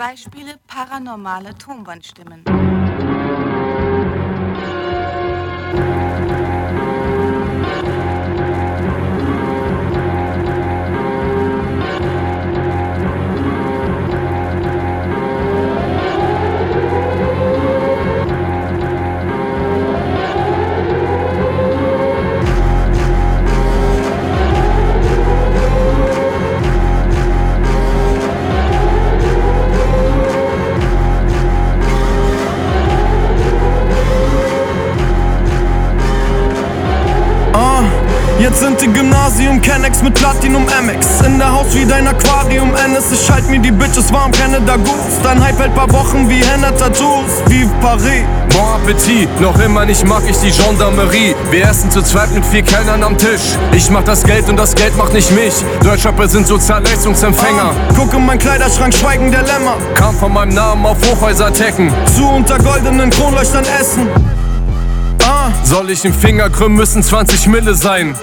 Beispiele paranormale Tonbandstimmen. Jetzt sind die Gymnasium Kennex mit Platinum MX. In der Haus wie dein Aquarium NS. Ich halt mir die Bitches warm, Canada Goose. Dein Hype hält paar Wochen wie Henna-Tattoos. Vive Paris. Bon Appetit, noch immer nicht mag ich die Gendarmerie. Wir essen zu zweit mit 4 Kellnern am Tisch. Ich mach das Geld und das Geld macht nicht mich. Deutschrapper sind Sozialleistungsempfänger. Guck in mein Kleiderschrank, Schweigen der Lämmer. Kam von meinem Namen auf Hochhäuser-Tecken. Zu unter goldenen Kronleuchtern essen. Soll ich den Finger krümmen, müssen 20 Mille sein.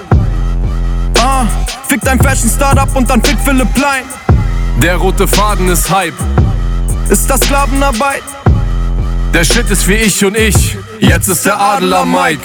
Fick dein Fashion-Startup und dann fick Philipp Plein. Der rote Faden ist Hype. Ist das Sklavenarbeit? Der Shit ist wie ich und ich. Jetzt ist der Adler Mike.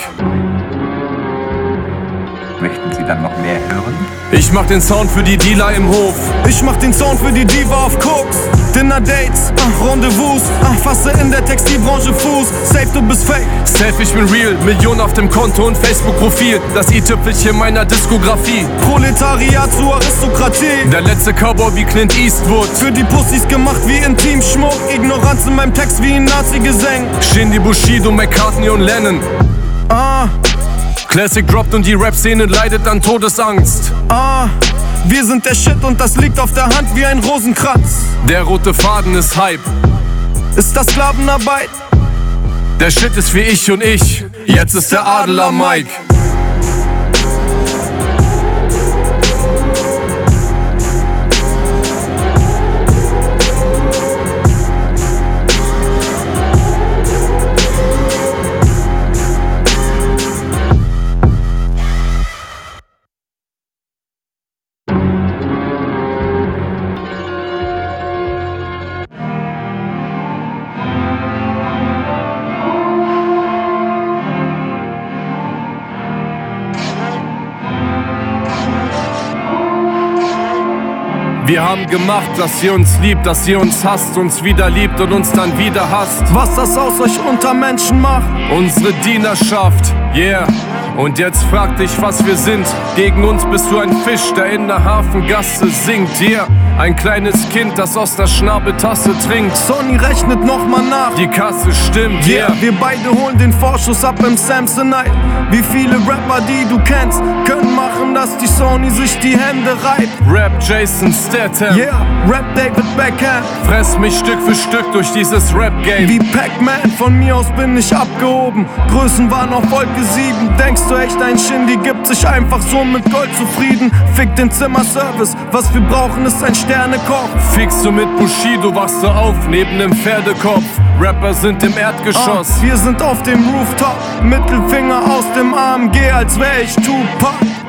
Möchten Sie dann noch mehr hören? Ich mach den Sound für die Dealer im Hof. Ich mach den Sound für die Diva auf Koks. Dinner-Dates, Rendezvous. Fasse in der Textilbranche Fuß. Safe, du bist fake. Safe, ich bin real. Millionen auf dem Konto und Facebook-Profil. Das i-Tüpfelchen meiner Diskografie. Proletariat zu Aristokratie. Der letzte Cowboy wie Clint Eastwood. Für die Pussys gemacht wie Intimschmuck. Ignoranz in meinem Text wie ein Nazi-Gesang. Shindy, Bushido, McCartney und Lennon. Classic droppt und die Rap-Szene leidet an Todesangst. Wir sind der Shit und das liegt auf der Hand wie ein Rosenkranz. Der rote Faden ist Hype. Ist das Sklavenarbeit? Der Shit ist wie ich und ich. Jetzt ist der Adler Mike. Wir haben gemacht, dass ihr uns liebt, dass ihr uns hasst, uns wieder liebt und uns dann wieder hasst. Was das aus euch unter Menschen macht? Unsere Dienerschaft, yeah. Und jetzt frag dich, was wir sind. Gegen uns bist du ein Fisch, der in der Hafengasse singt, yeah. Ein kleines Kind, das aus der Schnabeltasse trinkt. Sony rechnet nochmal nach. Die Kasse stimmt, yeah. Wir beide holen den Vorschuss ab im Samsonite. Wie viele Rapper, die du kennst, können machen, dass die Sony sich die Hände reibt. Rap Jason Statham, yeah, Rap David Beckham. Fress mich Stück für Stück durch dieses Rap-Game. Wie Pac-Man, von mir aus bin ich abgehoben. Größen waren auf Wolke 7. Denkst du echt, ein Shindy gibt sich einfach so mit Gold zufrieden? Fick den Zimmerservice, was wir brauchen ist ein Sternekoch. Fickst du mit Bushido, wachst du auf neben dem Pferdekopf. Rapper sind im Erdgeschoss. Wir sind auf dem Rooftop, Mittelfinger aus dem AMG, als wär ich Tupac.